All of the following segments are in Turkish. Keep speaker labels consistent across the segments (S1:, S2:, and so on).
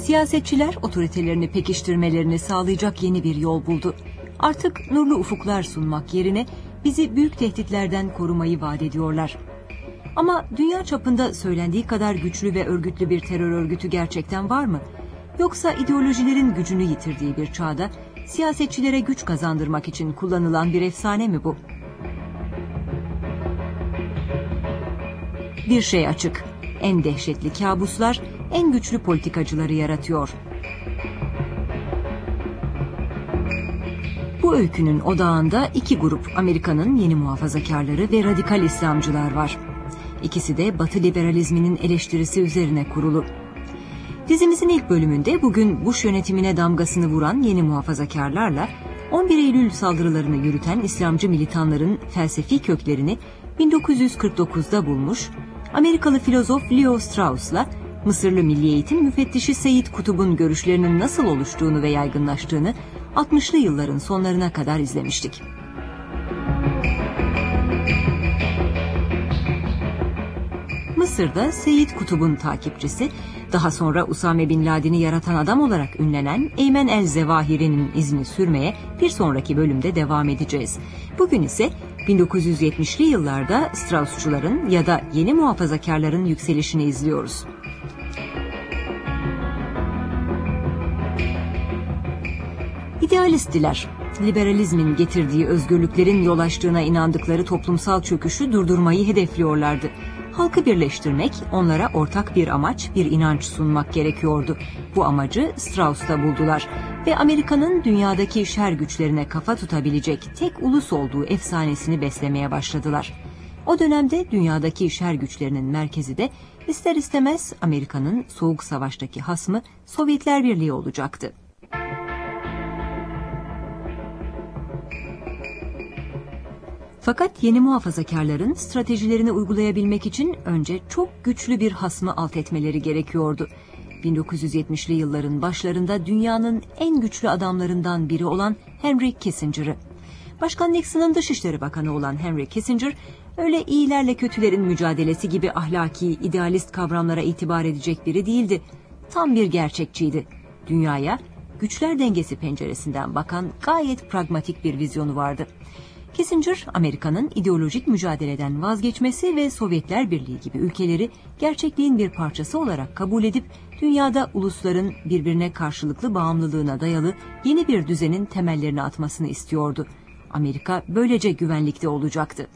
S1: Siyasetçiler otoritelerini pekiştirmelerini sağlayacak yeni bir yol buldu. Artık nurlu ufuklar sunmak yerine bizi büyük tehditlerden korumayı vaat ediyorlar. Ama dünya çapında söylendiği kadar güçlü ve örgütlü bir terör örgütü gerçekten var mı? Yoksa ideolojilerin gücünü yitirdiği bir çağda siyasetçilere güç kazandırmak için kullanılan bir efsane mi bu? Bir şey açık, en dehşetli kabuslar en güçlü politikacıları yaratıyor. Bu öykünün odağında iki grup Amerika'nın yeni muhafazakarları ve radikal İslamcılar var. İkisi de Batı liberalizminin eleştirisi üzerine kurulu. Dizimizin ilk bölümünde bugün Bush yönetimine damgasını vuran yeni muhafazakarlarla 11 Eylül saldırılarını yürüten İslamcı militanların felsefi köklerini 1949'da bulmuş, Amerikalı filozof Leo Strauss'la Mısırlı Milli Eğitim Müfettişi Seyit Kutub'un görüşlerinin nasıl oluştuğunu ve yaygınlaştığını 60'lı yılların sonlarına kadar izlemiştik. Mısır'da Seyit Kutub'un takipçisi, daha sonra Usame Bin Laden'i yaratan adam olarak ünlenen Eymen el-Zevahiri'nin izini sürmeye bir sonraki bölümde devam edeceğiz. Bugün ise 1970'li yıllarda Straussçuların ya da yeni muhafazakarların yükselişini izliyoruz. İdealisttiler. Liberalizmin getirdiği özgürlüklerin yol açtığına inandıkları toplumsal çöküşü durdurmayı hedefliyorlardı. Halkı birleştirmek, onlara ortak bir amaç, bir inanç sunmak gerekiyordu. Bu amacı Strauss'ta buldular ve Amerika'nın dünyadaki şer güçlerine kafa tutabilecek tek ulus olduğu efsanesini beslemeye başladılar. O dönemde dünyadaki şer güçlerinin merkezi de ister istemez Amerika'nın Soğuk Savaş'taki hasmı Sovyetler Birliği olacaktı. Fakat yeni muhafazakarların stratejilerini uygulayabilmek için önce çok güçlü bir hasmı alt etmeleri gerekiyordu. 1970'li yılların başlarında dünyanın en güçlü adamlarından biri olan Henry Kissinger'ı. Başkan Nixon'ın Dışişleri Bakanı olan Henry Kissinger, öyle iyilerle kötülerin mücadelesi gibi ahlaki, idealist kavramlara itibar edecek biri değildi. Tam bir gerçekçiydi. Dünyaya güçler dengesi penceresinden bakan gayet pragmatik bir vizyonu vardı. Kissinger, Amerika'nın ideolojik mücadeleden vazgeçmesi ve Sovyetler Birliği gibi ülkeleri gerçekliğin bir parçası olarak kabul edip dünyada ulusların birbirine karşılıklı bağımlılığına dayalı yeni bir düzenin temellerini atmasını istiyordu. Amerika böylece güvenlikte olacaktı.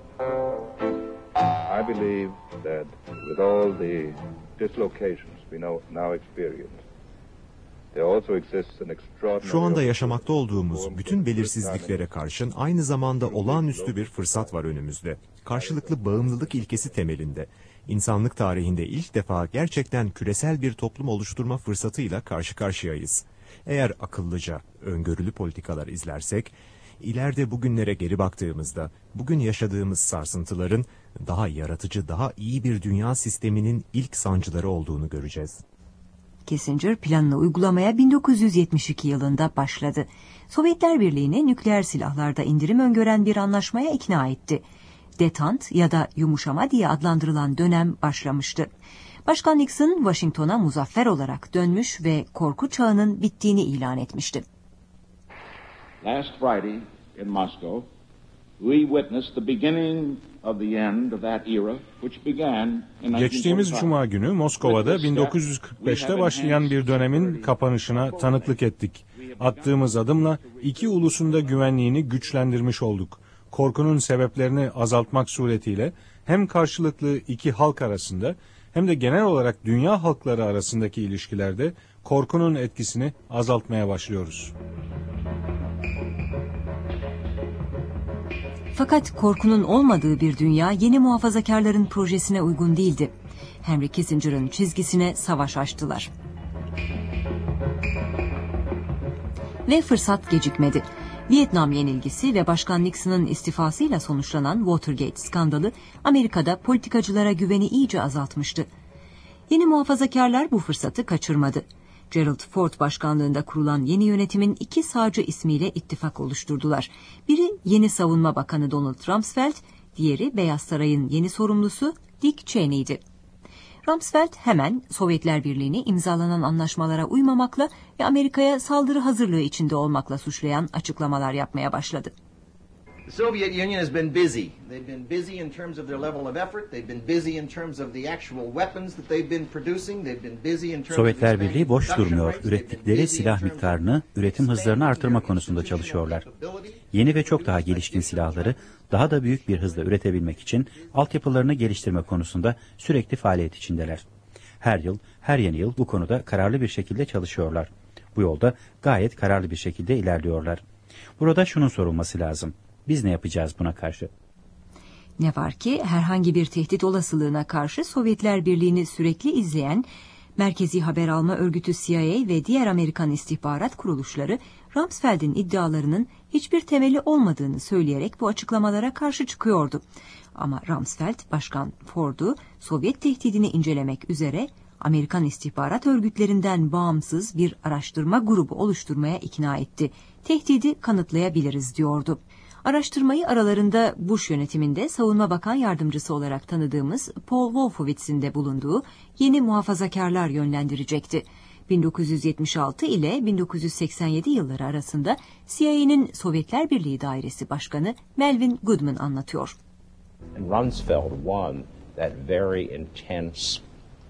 S2: I believe that with all the dislocations we now experience,
S3: şu anda yaşamakta olduğumuz bütün belirsizliklere karşın aynı zamanda olağanüstü bir fırsat var önümüzde. Karşılıklı bağımlılık ilkesi temelinde, insanlık tarihinde ilk defa gerçekten küresel bir toplum oluşturma fırsatıyla karşı karşıyayız. Eğer akıllıca, öngörülü politikalar izlersek, ileride bugünlere geri baktığımızda, bugün yaşadığımız sarsıntıların daha yaratıcı, daha iyi bir dünya sisteminin ilk sancıları olduğunu göreceğiz.
S1: Kissinger planını uygulamaya 1972 yılında başladı. Sovyetler Birliği'ni nükleer silahlarda indirim öngören bir anlaşmaya ikna etti. Detant ya da yumuşama diye adlandırılan dönem başlamıştı. Başkan Nixon Washington'a muzaffer olarak dönmüş ve korku çağının bittiğini ilan etmişti.
S4: Last Friday in Moscow, we witnessed the beginning of the end of that era, which began in 1945.
S5: Geçtiğimiz Cuma günü Moskova'da 1945'te başlayan bir dönemin kapanışına tanıklık ettik. Attığımız adımla iki ulusun da güvenliğini güçlendirmiş olduk. Korkunun sebeplerini azaltmak suretiyle hem karşılıklı iki halk arasında hem de genel olarak dünya halkları arasındaki ilişkilerde korkunun etkisini azaltmaya başlıyoruz.
S1: Fakat korkunun olmadığı bir dünya yeni muhafazakarların projesine uygun değildi. Henry Kissinger'ın çizgisine savaş açtılar. Ve fırsat gecikmedi. Vietnam yenilgisi ve Başkan Nixon'ın istifasıyla sonuçlanan Watergate skandalı Amerika'da politikacılara güveni iyice azaltmıştı. Yeni muhafazakarlar bu fırsatı kaçırmadı. Gerald Ford başkanlığında kurulan yeni yönetimin iki sağcı ismiyle ittifak oluşturdular. Biri yeni Savunma Bakanı Donald Rumsfeld, diğeri Beyaz Saray'ın yeni sorumlusu Dick Cheney'di. Rumsfeld hemen Sovyetler Birliği'ni imzalanan anlaşmalara uymamakla ve Amerika'ya saldırı hazırlığı içinde olmakla suçlayan açıklamalar yapmaya başladı.
S6: The Soviet Union has been busy. They've been busy in terms of their level of effort. They've been busy in terms of the actual weapons that they've been producing. They've been busy in terms of
S7: Sovyetler Birliği boş durmuyor. Ürettikleri silah miktarını, üretim hızlarını artırma konusunda çalışıyorlar. Yeni ve çok daha gelişkin silahları daha da büyük bir hızla üretebilmek için altyapılarını geliştirme konusunda sürekli faaliyet içindeler. Her yeni yıl bu konuda kararlı bir şekilde çalışıyorlar. Bu yolda gayet kararlı bir şekilde ilerliyorlar. Burada şunun sorulması lazım. Biz ne yapacağız buna karşı?
S1: Ne var ki herhangi bir tehdit olasılığına karşı Sovyetler Birliği'ni sürekli izleyen Merkezi Haber Alma Örgütü CIA ve diğer Amerikan istihbarat kuruluşları Rumsfeld'in iddialarının hiçbir temeli olmadığını söyleyerek bu açıklamalara karşı çıkıyordu. Ama Rumsfeld, Başkan Ford'u Sovyet tehdidini incelemek üzere Amerikan istihbarat örgütlerinden bağımsız bir araştırma grubu oluşturmaya ikna etti. Tehdidi kanıtlayabiliriz diyordu. Araştırmayı aralarında Bush yönetiminde Savunma Bakan Yardımcısı olarak tanıdığımız Paul Wolfowitz'in de bulunduğu yeni muhafazakarlar yönlendirecekti. 1976 ile 1987 yılları arasında CIA'nin Sovyetler Birliği Dairesi Başkanı Melvin Goodman anlatıyor.
S8: Rumsfeld won that very intense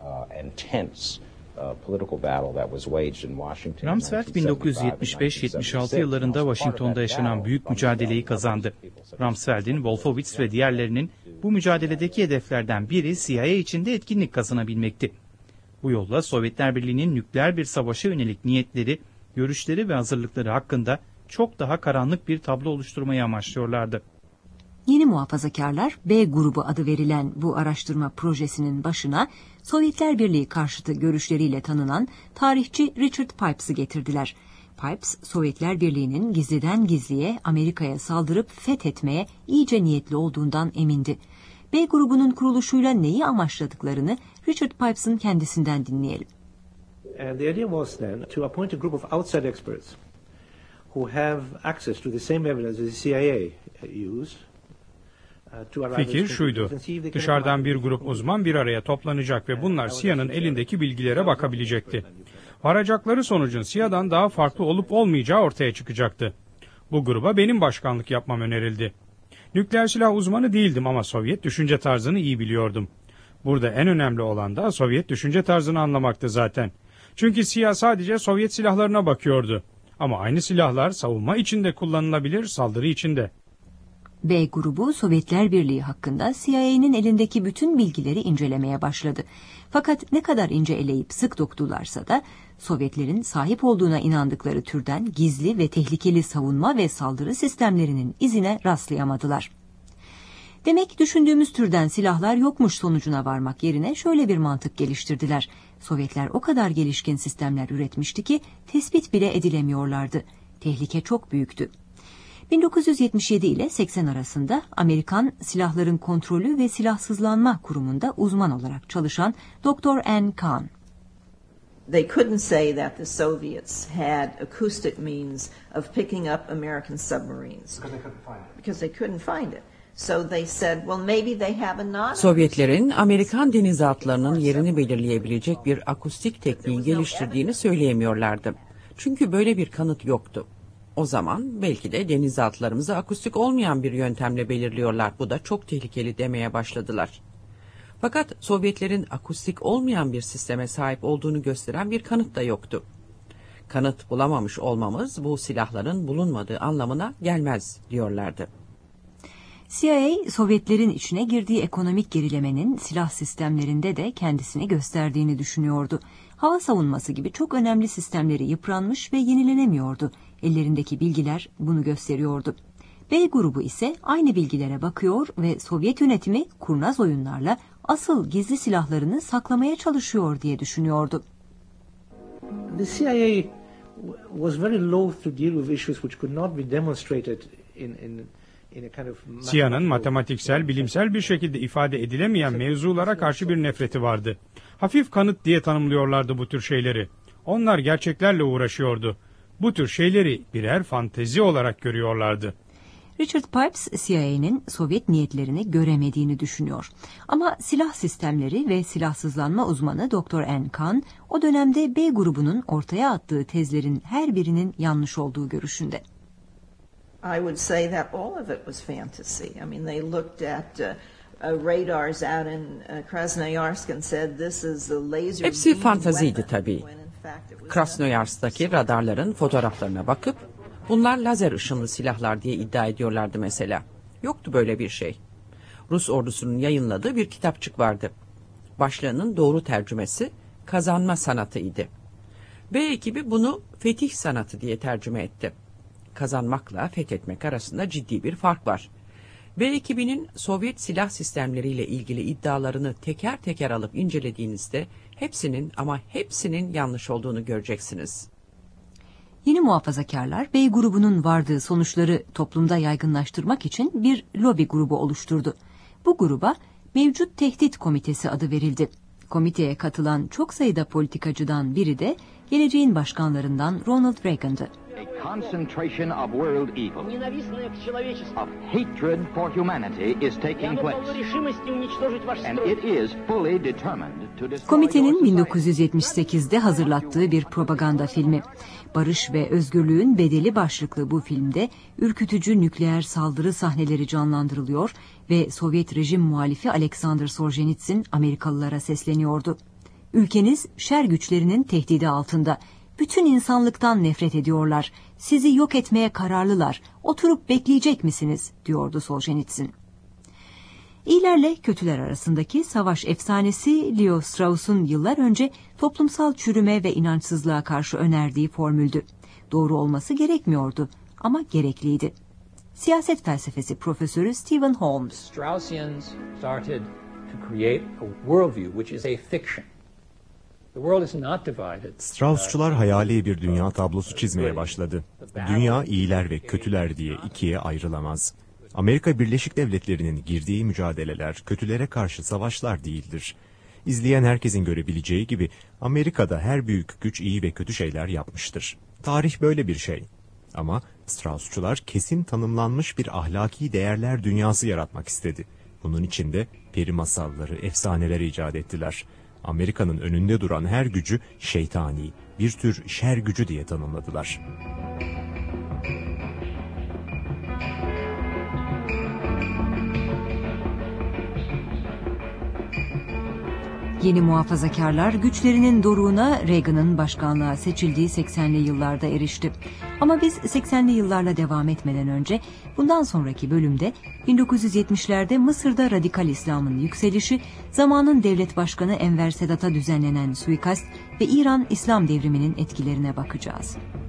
S8: political battle that was waged in Washington.
S9: Rumsfeld 1975-76 yıllarında Washington'da yaşanan büyük mücadeleyi kazandı. Rumsfeld'in, Wolfowitz ve diğerlerinin bu mücadeledeki hedeflerden biri CIA içinde etkinlik kazanabilmekti. Bu yolla Sovyetler Birliği'nin nükleer bir savaşa yönelik niyetleri, görüşleri ve hazırlıkları hakkında çok daha karanlık bir tablo oluşturmayı amaçlıyorlardı.
S1: Yeni muhafazakarlar B grubu adı verilen bu araştırma projesinin başına Sovyetler Birliği karşıtı görüşleriyle tanınan tarihçi Richard Pipes'ı getirdiler. Pipes, Sovyetler Birliği'nin gizliden gizliye Amerika'ya saldırıp fethetmeye iyice niyetli olduğundan emindi. B grubunun kuruluşuyla neyi amaçladıklarını Richard Pipes'ın kendisinden dinleyelim.
S10: The idea was then to appoint a group of outside experts who have access to the same evidence as the CIA used.
S5: Fikir şuydu, dışarıdan bir grup uzman bir araya toplanacak ve bunlar CIA'nın elindeki bilgilere bakabilecekti. Varacakları sonucun CIA'dan daha farklı olup olmayacağı ortaya çıkacaktı. Bu gruba benim başkanlık yapmam önerildi. Nükleer silah uzmanı değildim ama Sovyet düşünce tarzını iyi biliyordum. Burada en önemli olan da Sovyet düşünce tarzını anlamaktı zaten. Çünkü CIA sadece Sovyet silahlarına bakıyordu. Ama aynı silahlar savunma için de kullanılabilir, saldırı için de.
S1: B grubu Sovyetler Birliği hakkında CIA'nin elindeki bütün bilgileri incelemeye başladı. Fakat ne kadar ince eleyip sık dokudularsa da Sovyetlerin sahip olduğuna inandıkları türden gizli ve tehlikeli savunma ve saldırı sistemlerinin izine rastlayamadılar. Demek düşündüğümüz türden silahlar yokmuş sonucuna varmak yerine şöyle bir mantık geliştirdiler. Sovyetler o kadar gelişkin sistemler üretmişti ki tespit bile edilemiyorlardı. Tehlike çok büyüktü. 1977 ile 80 arasında Amerikan Silahların Kontrolü ve Silahsızlanma Kurumu'nda uzman olarak çalışan Dr. Ann Kahn.
S11: They couldn't say that the Soviets had acoustic means of picking up American submarines. Because they couldn't find it. So they said, well, maybe they have a non.
S12: Sovyetlerin Amerikan denizaltılarının yerini belirleyebilecek bir akustik tekniği geliştirdiğini söyleyemiyorlardı. Çünkü böyle bir kanıt yoktu. O zaman belki de denizaltılarımızı akustik olmayan bir yöntemle belirliyorlar. Bu da çok tehlikeli demeye başladılar. Fakat Sovyetlerin akustik olmayan bir sisteme sahip olduğunu gösteren bir kanıt da yoktu. Kanıt bulamamış olmamız bu silahların bulunmadığı anlamına gelmez diyorlardı.
S1: CIA, Sovyetlerin içine girdiği ekonomik gerilemenin silah sistemlerinde de kendisini gösterdiğini düşünüyordu. Hava savunması gibi çok önemli sistemleri yıpranmış ve yenilenemiyordu. Ellerindeki bilgiler bunu gösteriyordu. B grubu ise aynı bilgilere bakıyor ve Sovyet yönetimi kurnaz oyunlarla asıl gizli silahlarını saklamaya çalışıyor diye düşünüyordu.
S10: The CIA was very loath to deal with issues which could not be demonstrated in
S5: CIA'nın matematiksel, bilimsel bir şekilde ifade edilemeyen mevzulara karşı bir nefreti vardı. Hafif kanıt diye tanımlıyorlardı bu tür şeyleri. Onlar gerçeklerle uğraşıyordu. Bu tür şeyleri birer fantezi olarak görüyorlardı.
S1: Richard Pipes, CIA'nin Sovyet niyetlerini göremediğini düşünüyor. Ama silah sistemleri ve silahsızlanma uzmanı Dr. Ann Kahn, o dönemde B grubunun ortaya attığı tezlerin her birinin yanlış olduğu görüşünde.
S11: I would say that all of it was fantasy. I mean, they looked at radars out in Krasnoyarsk and said this is a laser.
S12: Hepsi fantaziydi tabii. Krasnoyarsk'taki radarların fotoğraflarına bakıp bunlar lazer ışınlı silahlar diye iddia ediyorlardı mesela. Yoktu böyle bir şey. Rus ordusunun yayınladığı bir kitapçık vardı. Başlığının doğru tercümesi kazanma sanatıydı. B ekibi bunu fetih sanatı diye tercüme etti. Kazanmakla fethetmek arasında ciddi bir fark var. B ekibinin Sovyet silah sistemleriyle ilgili iddialarını teker teker alıp incelediğinizde hepsinin ama hepsinin yanlış olduğunu göreceksiniz.
S1: Yeni muhafazakarlar B grubunun vardığı sonuçları toplumda yaygınlaştırmak için bir lobi grubu oluşturdu. Bu gruba Mevcut Tehdit Komitesi adı verildi. Komiteye katılan çok sayıda politikacıdan biri de geleceğin başkanlarından Ronald Reagan'dı.
S13: A concentration of world evil, of hatred for humanity is taking place, and it is fully determined to destroy.
S1: Komitenin 1978'de hazırlattığı bir propaganda filmi. Barış ve Özgürlüğün Bedeli başlıklı bu filmde ürkütücü nükleer saldırı sahneleri canlandırılıyor ve Sovyet rejim muhalifi Alexander Solzhenitsyn Amerikalılara sesleniyordu. Ülkeniz şer güçlerinin tehdidi altında. Bütün insanlıktan nefret ediyorlar. Sizi yok etmeye kararlılar. Oturup bekleyecek misiniz? Diyordu Solzhenitsyn. İyilerle kötüler arasındaki savaş efsanesi Leo Strauss'un yıllar önce toplumsal çürüme ve inançsızlığa karşı önerdiği formüldü. Doğru olması gerekmiyordu ama gerekliydi. Siyaset felsefesi profesörü Stephen Holmes.
S14: Straussians started to create a worldview which is a fiction.
S3: Straussçular hayali bir dünya tablosu çizmeye başladı. Dünya iyiler ve kötüler diye ikiye ayrılamaz. Amerika Birleşik Devletleri'nin girdiği mücadeleler kötülere karşı savaşlar değildir. İzleyen herkesin görebileceği gibi Amerika'da her büyük güç iyi ve kötü şeyler yapmıştır. Tarih böyle bir şey. Ama Straussçular kesin tanımlanmış bir ahlaki değerler dünyası yaratmak istedi. Bunun için de peri masalları, efsaneler icat ettiler. Amerika'nın önünde duran her gücü şeytani, bir tür şer gücü diye tanımladılar.
S1: Yeni muhafazakarlar güçlerinin doruğuna Reagan'ın başkanlığa seçildiği 80'li yıllarda erişti. Ama biz 80'li yıllarla devam etmeden önce bundan sonraki bölümde 1970'lerde Mısır'da radikal İslam'ın yükselişi, zamanın devlet başkanı Enver Sedat'a düzenlenen suikast ve İran İslam devriminin etkilerine bakacağız.